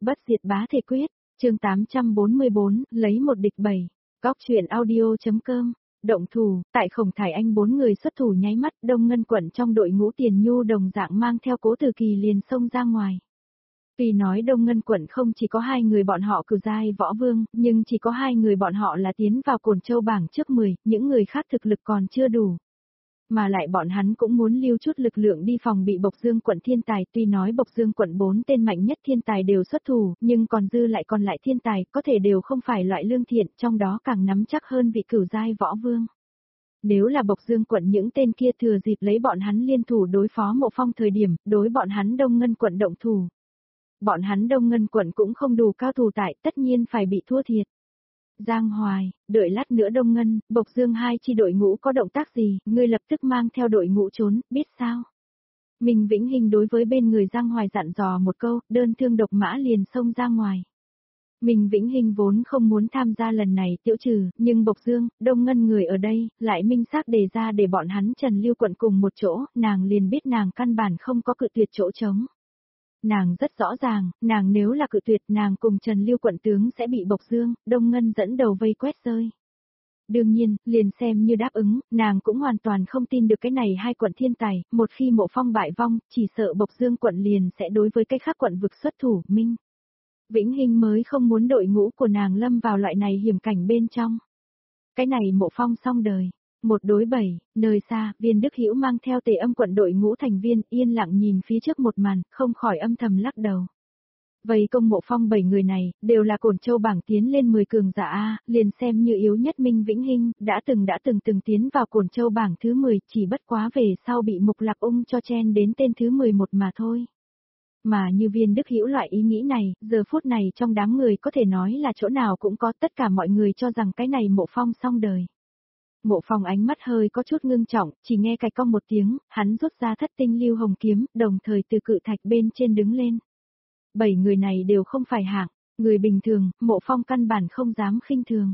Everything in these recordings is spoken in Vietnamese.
Bất diệt bá thể quyết, chương 844, lấy một địch 7. Góc truyện audio.com. Động thủ, tại Khổng Thải Anh 4 người xuất thủ nháy mắt, Đông Ngân Quận trong đội ngũ Tiền Nhu đồng dạng mang theo Cố Từ Kỳ liền xông ra ngoài. Tuy nói Đông Ngân Quận không chỉ có 2 người bọn họ cửu giai võ vương, nhưng chỉ có 2 người bọn họ là tiến vào Cổn Châu bảng trước 10, những người khác thực lực còn chưa đủ. Mà lại bọn hắn cũng muốn lưu chút lực lượng đi phòng bị Bộc Dương Quận thiên tài, tuy nói Bộc Dương Quận 4 tên mạnh nhất thiên tài đều xuất thủ, nhưng còn lại thiên tài, có thể đều không phải loại lương thiện, trong đó càng nắm chắc hơn vị cửu giai võ vương. Nếu là Bộc Dương Quận những tên kia thừa dịp lấy bọn hắn liên thủ đối phó Mộ Phong thời điểm, đối bọn hắn Đông Ngân Quận động thủ. Bọn hắn Đông Ngân Quận cũng không đủ cao thủ tại, tất nhiên phải bị thua thiệt. Giang Hoài, đợi lát nữa Đông Ngân, Bộc Dương hai chi đội ngũ có động tác gì, ngươi lập tức mang theo đội ngũ trốn, biết sao? Minh Vĩnh Hinh đối với bên người Giang Hoài dặn dò một câu, đơn thương độc mã liền xông ra ngoài. Minh Vĩnh Hinh vốn không muốn tham gia lần này tiêu trừ, nhưng Bộc Dương, Đông Ngân người ở đây, lại minh xác đề ra để bọn hắn Trần Lưu Quận cùng một chỗ, nàng liền biết nàng căn bản không có cự tuyệt chỗ trống. Nàng rất rõ ràng, nàng nếu là cự tuyệt nàng cùng Trần Lưu Quận tướng sẽ bị Bộc Dương, Đông Ngân dẫn đầu vây quét rơi. Đương nhiên, liền xem như đáp ứng, nàng cũng hoàn toàn không tin được cái này hai quận thiên tài, một khi Mộ Phong bại vong, chỉ sợ Bộc Dương quận liền sẽ đối với cái khác quận vực xuất thủ, Minh Vĩnh Hinh mới không muốn đội ngũ của nàng lâm vào loại này hiểm cảnh bên trong. Cái này Mộ Phong xong đời. 1 đối 7, nơi xa, Viên Đức Hữu mang theo Tề Âm quận đội ngũ thành viên yên lặng nhìn phía trước một màn, không khỏi âm thầm lắc đầu. Vây công Mộ Phong 7 người này, đều là Cổn Châu bảng tiến lên 10 cường giả A, liền xem như yếu nhất Minh Vĩnh Hinh, đã từng tiến vào Cổn Châu bảng thứ 10, chỉ bất quá về sau bị Mục Lạc Ung cho chen đến tên thứ 11 mà thôi. Mà như Viên Đức Hữu loại ý nghĩ này, giờ phút này trong đám người có thể nói là chỗ nào cũng có, tất cả mọi người cho rằng cái này Mộ Phong xong đời. Mộ Phong ánh mắt hơi có chút ngưng trọng, chỉ nghe cạch cong một tiếng, hắn rút ra Thất Tinh Lưu Hồng kiếm, đồng thời từ cự thạch bên trên đứng lên. 7 người này đều không phải hạng người bình thường, Mộ Phong căn bản không dám khinh thường.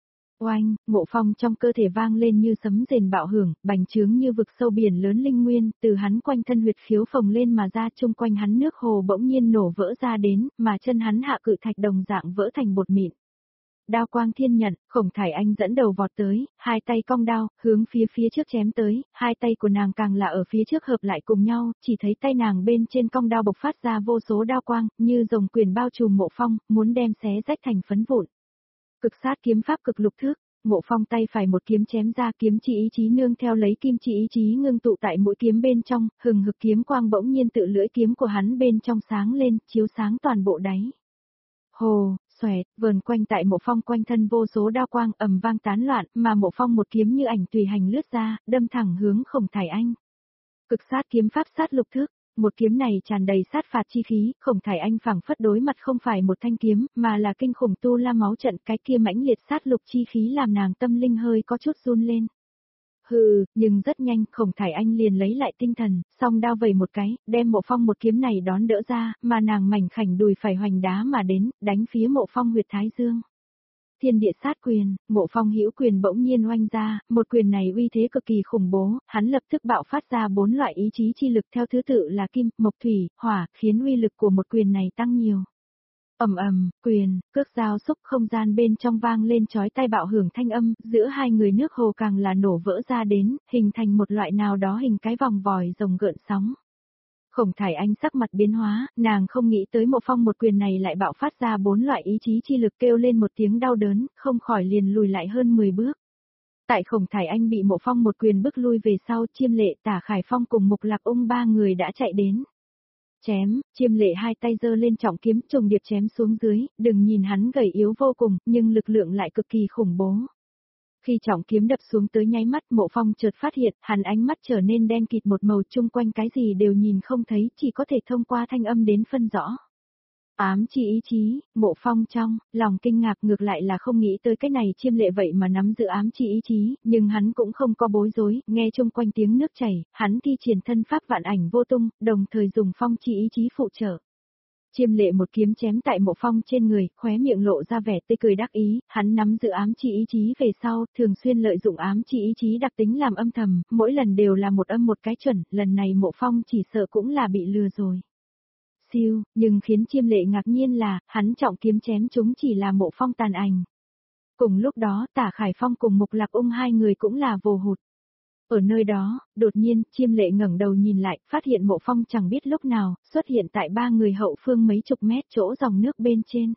Oanh, Mộ Phong trong cơ thể vang lên như sấm rền bạo hưởng, bành trướng như vực sâu biển lớn linh nguyên, từ hắn quanh thân huyệt khiếu phồng lên mà ra, chung quanh hắn nước hồ bỗng nhiên nổ vỡ ra đến, mà chân hắn hạ cự thạch đồng dạng vỡ thành bột mịn. Đao quang thiên nhận, Khổng Thải Anh dẫn đầu vọt tới, hai tay cong đao, hướng phía trước chém tới, hai tay của nàng càng là ở phía trước hợp lại cùng nhau, chỉ thấy tay nàng bên trên cong đao bộc phát ra vô số đao quang, như rồng quyền bao trùm Mộ Phong, muốn đem xé rách thành phấn vụn. Cực sát kiếm pháp cực lục thước, Mộ Phong tay phải một kiếm chém ra, kiếm chỉ ý chí nương theo lấy kim chỉ ý chí ngưng tụ tại mũi kiếm bên trong, hừng hực kiếm quang bỗng nhiên tự lưỡi kiếm của hắn bên trong sáng lên, chiếu sáng toàn bộ đáy. Hồ, xoẹt, vờn quanh tại Mộ Phong quanh thân vô số đao quang ầm vang tán loạn, mà Mộ Phong một kiếm như ảnh tùy hành lướt ra, đâm thẳng hướng Khổng Thải Anh. Cực sát kiếm pháp sát lục thước, một kiếm này tràn đầy sát phạt chi khí, Khổng Thải Anh phảng phất đối mặt không phải một thanh kiếm, mà là kinh khủng tu la máu trận, cái kia mãnh liệt sát lục chi khí làm nàng tâm linh hơi có chút run lên. Hừ, nhưng rất nhanh, Khổng Thải Anh liền lấy lại tinh thần, song đao vẩy một cái, đem Mộ Phong một kiếm này đón đỡ ra, mà nàng mảnh khảnh đùi phải hoành đá mà đến, đánh phía Mộ Phong huyệt thái dương. Thiên địa sát quyền, Mộ Phong hữu quyền bỗng nhiên oanh ra, một quyền này uy thế cực kỳ khủng bố, hắn lập tức bạo phát ra 4 loại ý chí chi lực theo thứ tự là kim, mộc thủy, hỏa, khiến uy lực của một quyền này tăng nhiều. Ầm ầm, quyền, cước giao xúc không gian bên trong vang lên chói tai bạo hưởng thanh âm, giữa hai người nước hồ càng là nổ vỡ ra đến, hình thành một loại nào đó hình cái vòng vòi rồng gợn sóng. Khổng Thải Anh sắc mặt biến hóa, nàng không nghĩ tới Mộ Phong một quyền này lại bạo phát ra 4 loại ý chí chi lực, kêu lên một tiếng đau đớn, không khỏi liền lùi lại hơn 10 bước. Tại Khổng Thải Anh bị Mộ Phong một quyền bức lui về sau, Chiêm Lệ, Tả Khải Phong cùng Mục Lạc Ung 3 người đã chạy đến. Chém, Chiêm Lệ hai tay giơ lên trọng kiếm trùng điệp chém xuống dưới, đừng nhìn hắn gầy yếu vô cùng, nhưng lực lượng lại cực kỳ khủng bố. Khi trọng kiếm đập xuống tới nháy mắt, Mộ Phong chợt phát hiện, hắn ánh mắt trở nên đen kịt một màu, chung quanh cái gì đều nhìn không thấy, chỉ có thể thông qua thanh âm đến phân rõ. Ám chi ý chí, Mộ Phong trong lòng kinh ngạc, ngược lại là không nghĩ tới cái này Chiêm Lệ vậy mà nắm giữ ám chi ý chí, nhưng hắn cũng không có bối rối, nghe chung quanh tiếng nước chảy, hắn thi triển thân pháp vạn ảnh vô tung, đồng thời dùng phong chi ý chí phụ trợ. Chiêm Lệ một kiếm chém tại Mộ Phong trên người, khóe miệng lộ ra vẻ tươi cười đắc ý, hắn nắm giữ ám chi ý chí về sau, thường xuyên lợi dụng ám chi ý chí đặc tính làm âm thầm, mỗi lần đều là một âm một cái chuẩn, lần này Mộ Phong chỉ sợ cũng là bị lừa rồi. Siêu, nhưng khiến Chiêm Lệ ngạc nhiên là, hắn trọng kiếm chém chúng chỉ là Mộ Phong tàn ảnh. Cùng lúc đó Tả Khải Phong cùng Mục Lạc Ung hai người cũng là vồ hụt. Ở nơi đó, đột nhiên, Chiêm Lệ ngẩng đầu nhìn lại, phát hiện Mộ Phong chẳng biết lúc nào, xuất hiện tại ba người hậu phương mấy chục mét chỗ dòng nước bên trên.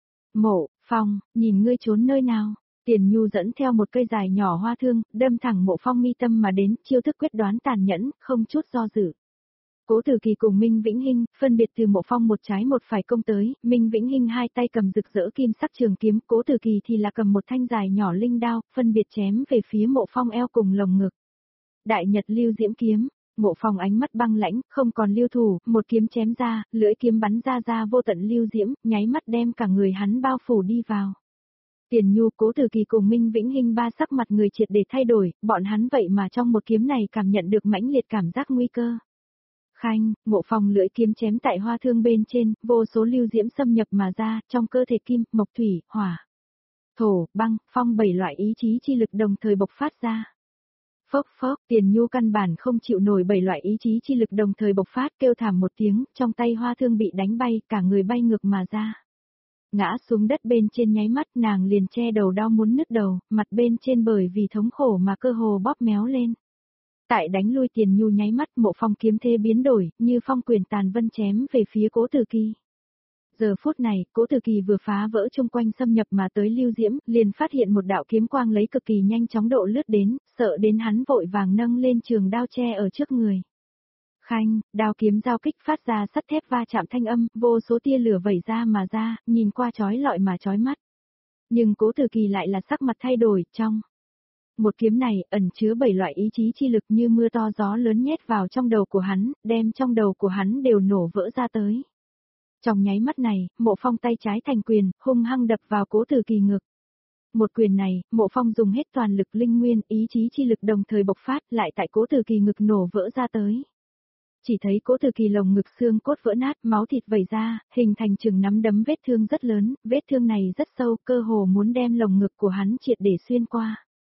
Mộ Phong, nhìn ngươi trốn nơi nào? Tiền Nhu dẫn theo một cây dài nhỏ hoa thương, đâm thẳng Mộ Phong mi tâm mà đến, chiêu thức quyết đoán tàn nhẫn, không chút do dự. Cố Tử Kỳ cùng Minh Vĩnh Hinh, phân biệt từ Mộ Phong một trái một phải công tới, Minh Vĩnh Hinh hai tay cầm rực rỡ kim sắc trường kiếm, Cố Tử Kỳ thì là cầm một thanh dài nhỏ linh đao, phân biệt chém về phía Mộ Phong eo cùng lồng ngực. Đại Nhật Lưu Diễm kiếm, Mộ Phong ánh mắt băng lãnh, không còn lưu thủ, một kiếm chém ra, lưỡi kiếm bắn ra vô tận lưu diễm, nháy mắt đem cả người hắn bao phủ đi vào. Tiền Nhu, Cố Tử Kỳ cùng Minh Vĩnh Hinh ba sắc mặt người triệt để thay đổi, bọn hắn vậy mà trong một kiếm này cảm nhận được mãnh liệt cảm giác nguy cơ. Khanh, Mộ Phong lưỡi kiếm chém tại hoa thương bên trên, vô số lưu diễm xâm nhập mà ra, trong cơ thể kim, mộc thủy, hỏa, thổ, băng, phong 7 loại ý chí chi lực đồng thời bộc phát ra. Phốc phốc, Tiền Nhu căn bản không chịu nổi 7 loại ý chí chi lực đồng thời bộc phát, kêu thảm một tiếng, trong tay hoa thương bị đánh bay, cả người bay ngược mà ra. Ngã xuống đất bên trên nháy mắt, nàng liền che đầu đau muốn nứt đầu, mặt bên trên bởi vì thống khổ mà cơ hồ bóp méo lên. Tại đánh lui Tiền Nhu nháy mắt, Mộ Phong kiếm thế biến đổi, như phong quyền tàn vân chém về phía Cố Tử Kỳ. Giờ phút này, Cố Tử Kỳ vừa phá vỡ chung quanh xâm nhập mà tới lưu diễm, liền phát hiện một đạo kiếm quang lấy cực kỳ nhanh chóng độ lướt đến, sợ đến hắn vội vàng nâng lên trường đao che ở trước người. Khanh, đao kiếm giao kích phát ra sắt thép va chạm thanh âm, vô số tia lửa vẩy ra mà ra, nhìn qua chói lọi mà chói mắt. Nhưng Cố Tử Kỳ lại là sắc mặt thay đổi, trong một kiếm này ẩn chứa 7 loại ý chí chi lực như mưa to gió lớn nhét vào trong đầu của hắn, đem trong đầu của hắn đều nổ vỡ ra tới. Trong nháy mắt này, Mộ Phong tay trái thành quyền, hung hăng đập vào Cố Tử Kỳ ngực. Một quyền này, Mộ Phong dùng hết toàn lực linh nguyên, ý chí chi lực đồng thời bộc phát lại tại Cố Tử Kỳ ngực nổ vỡ ra tới. Chỉ thấy Cố Tử Kỳ lồng ngực xương cốt vỡ nát, máu thịt vẩy ra, hình thành chừng nắm đấm vết thương rất lớn, vết thương này rất sâu, cơ hồ muốn đem lồng ngực của hắn triệt để xuyên qua.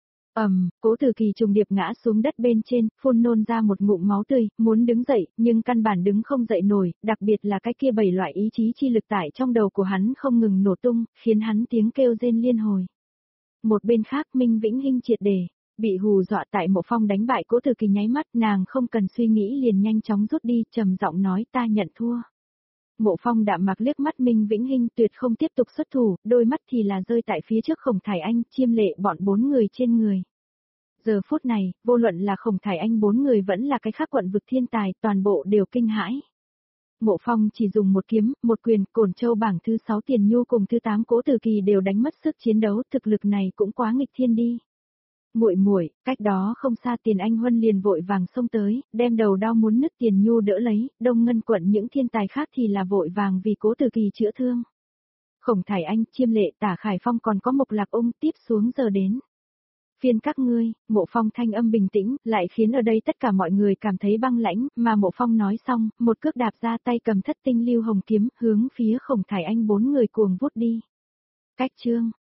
Cố Tử Kỳ trùng điệp ngã xuống đất bên trên, phun nôn ra một ngụm máu tươi, muốn đứng dậy, nhưng căn bản đứng không dậy nổi, đặc biệt là cái kia 7 loại ý chí chi lực tải trong đầu của hắn không ngừng nổ tung, khiến hắn tiếng kêu rên liên hồi. Một bên khác, Minh Vĩnh Hinh triệt để bị hù dọa tại Mộ Phong đánh bại Cố Tử Kỳ nháy mắt, nàng không cần suy nghĩ liền nhanh chóng rút đi, trầm giọng nói ta nhận thua. Mộ Phong đạm mạc liếc mắt Minh Vĩnh Hinh tuyệt không tiếp tục xuất thủ, đôi mắt thì là rơi tại phía trước Khổng Thải Anh, Chiêm Lệ bọn 4 người trên người. Giờ phút này, vô luận là Khổng Thải Anh 4 người vẫn là cái khác quận vực thiên tài, toàn bộ đều kinh hãi. Mộ Phong chỉ dùng một kiếm, một quyền, Cổn Châu bảng thứ 6 Tiền Nhu cùng thứ 8 Cố Tử Kỳ đều đánh mất sức chiến đấu, thực lực này cũng quá nghịch thiên đi. Muội muội, cách đó không xa Tiền Anh Huân liền vội vàng xông tới, đem đầu đau muốn nứt Tiền Nhu đỡ lấy, Đông Ngân quận những thiên tài khác thì là vội vàng vì Cố Tử Kỳ chữa thương. Khổng Thải Anh, Chiêm Lệ, Tả Khải Phong còn có Mục Lạc Ung tiếp xuống giờ đến. Phiên các ngươi, Mộ Phong thanh âm bình tĩnh, lại khiến ở đây tất cả mọi người cảm thấy băng lãnh, mà Mộ Phong nói xong, một cước đạp ra tay cầm thất tinh lưu hồng kiếm, hướng phía Khổng Thải Anh 4 người cuồng vút đi. Cách chương